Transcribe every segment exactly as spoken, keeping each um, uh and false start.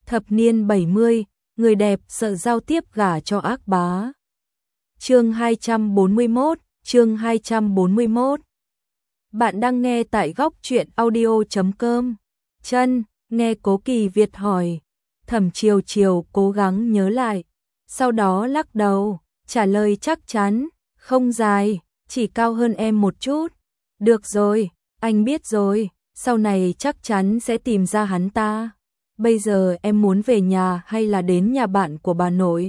Thập niên bảy mươi, người đẹp sợ giao tiếp gả cho ác bá. Chương hai trăm bốn mươi mốt, chương hai trăm bốn mươi mốt. Bạn đang nghe tại góc truyện audio chấm com. Chân, nghe Cố Kỳ Việt hỏi. Thẩm Chiều Chiều cố gắng nhớ lại, sau đó lắc đầu, trả lời chắc chắn, không dài, chỉ cao hơn em một chút. Được rồi, anh biết rồi, sau này chắc chắn sẽ tìm ra hắn ta. Bây giờ em muốn về nhà hay là đến nhà bạn của bà nội?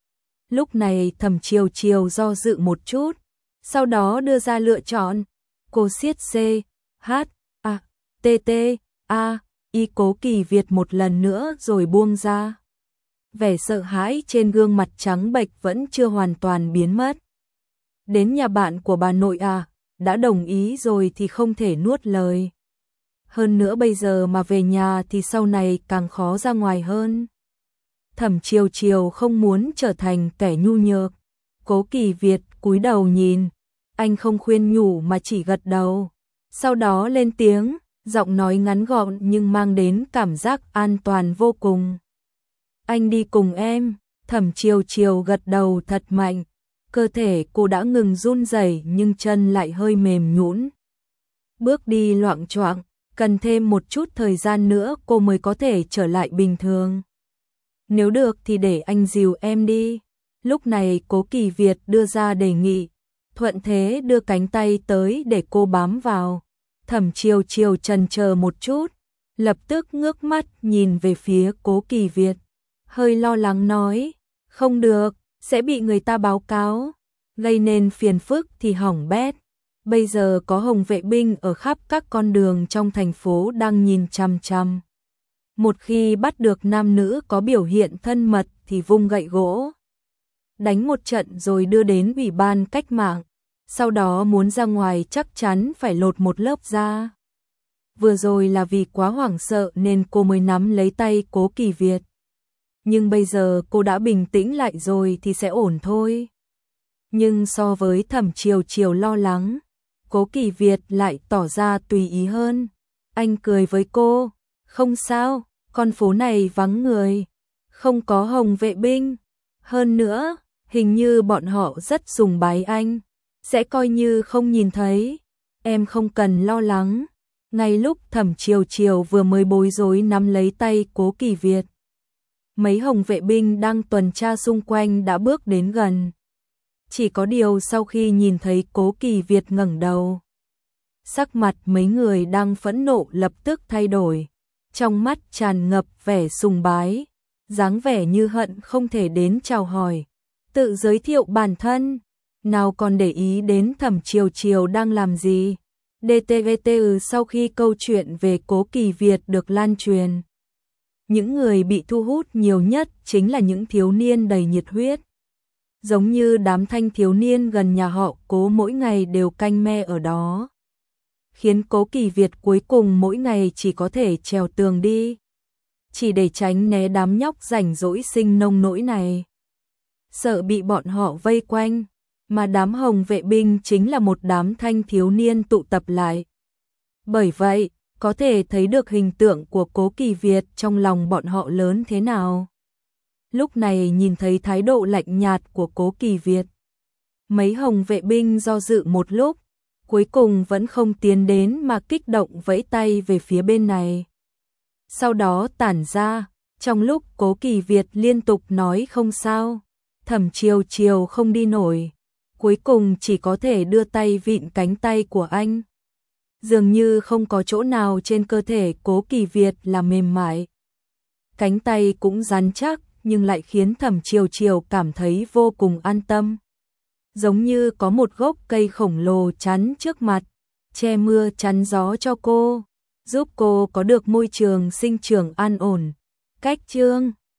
Lúc này Thẩm Chiều Chiều do dự một chút, sau đó đưa ra lựa chọn. Cô siết C, H, A, T, T, A, Y Cố Kỳ Việt một lần nữa rồi buông ra. Vẻ sợ hãi trên gương mặt trắng bệch vẫn chưa hoàn toàn biến mất. Đến nhà bạn của bà nội à, đã đồng ý rồi thì không thể nuốt lời. Hơn nữa bây giờ mà về nhà thì sau này càng khó ra ngoài hơn. Thẩm Chiều Chiều không muốn trở thành kẻ nhu nhược. Cố Kỳ Việt cúi đầu nhìn, anh không khuyên nhủ mà chỉ gật đầu. Sau đó lên tiếng, giọng nói ngắn gọn nhưng mang đến cảm giác an toàn vô cùng. Anh đi cùng em. Thẩm Chiều Chiều gật đầu thật mạnh. Cơ thể cô đã ngừng run rẩy nhưng chân lại hơi mềm nhũn. Bước đi loạng choạng, cần thêm một chút thời gian nữa cô mới có thể trở lại bình thường. Nếu được thì để anh dìu em đi. Lúc này Cố Kỳ Việt đưa ra đề nghị, thuận thế đưa cánh tay tới để cô bám vào. Thẩm Chiều Chiều chần chờ một chút, lập tức ngước mắt nhìn về phía Cố Kỳ Việt, hơi lo lắng nói, không được, sẽ bị người ta báo cáo, gây nên phiền phức thì hỏng bét. Bây giờ có hồng vệ binh ở khắp các con đường trong thành phố đang nhìn chằm chằm. Một khi bắt được nam nữ có biểu hiện thân mật thì vung gậy gỗ, đánh một trận rồi đưa đến ủy ban cách mạng. Sau đó muốn ra ngoài chắc chắn phải lột một lớp da. Vừa rồi là vì quá hoảng sợ nên cô mới nắm lấy tay Cố Kỳ Việt. Nhưng bây giờ cô đã bình tĩnh lại rồi thì sẽ ổn thôi. Nhưng so với Thẩm Chiều Chiều lo lắng, Cố Kỳ Việt lại tỏ ra tùy ý hơn. Anh cười với cô, không sao, con phố này vắng người, không có hồng vệ binh. Hơn nữa, hình như bọn họ rất sùng bái anh, sẽ coi như không nhìn thấy. Em không cần lo lắng. Ngay lúc Thẩm Chiều Chiều vừa mới bối rối nắm lấy tay Cố Kỳ Việt, mấy hồng vệ binh đang tuần tra xung quanh đã bước đến gần. Chỉ có điều sau khi nhìn thấy Cố Kỳ Việt ngẩng đầu, sắc mặt mấy người đang phẫn nộ lập tức thay đổi, trong mắt tràn ngập vẻ sùng bái, dáng vẻ như hận không thể đến chào hỏi, tự giới thiệu bản thân, nào còn để ý đến Thẩm Chiều Chiều đang làm gì. đê tê vê tê u sau khi câu chuyện về Cố Kỳ Việt được lan truyền, những người bị thu hút nhiều nhất chính là những thiếu niên đầy nhiệt huyết. Giống như đám thanh thiếu niên gần nhà họ Cố mỗi ngày đều canh me ở đó, khiến Cố Kỳ Việt cuối cùng mỗi ngày chỉ có thể trèo tường đi, chỉ để tránh né đám nhóc rảnh rỗi sinh nông nỗi này. Sợ bị bọn họ vây quanh, mà đám hồng vệ binh chính là một đám thanh thiếu niên tụ tập lại. Bởi vậy, có thể thấy được hình tượng của Cố Kỳ Việt trong lòng bọn họ lớn thế nào. Lúc này nhìn thấy thái độ lạnh nhạt của Cố Kỳ Việt, mấy hồng vệ binh do dự một lúc, cuối cùng vẫn không tiến đến mà kích động vẫy tay về phía bên này. Sau đó tản ra, trong lúc Cố Kỳ Việt liên tục nói không sao, Thẩm Chiều Chiều không đi nổi, cuối cùng chỉ có thể đưa tay vịn cánh tay của anh. Dường như không có chỗ nào trên cơ thể Cố Kỳ Việt là mềm mại. Cánh tay cũng rắn chắc nhưng lại khiến Thẩm Chiều Chiều cảm thấy vô cùng an tâm. Giống như có một gốc cây khổng lồ chắn trước mặt, che mưa chắn gió cho cô, giúp cô có được môi trường sinh trưởng an ổn. Cách chương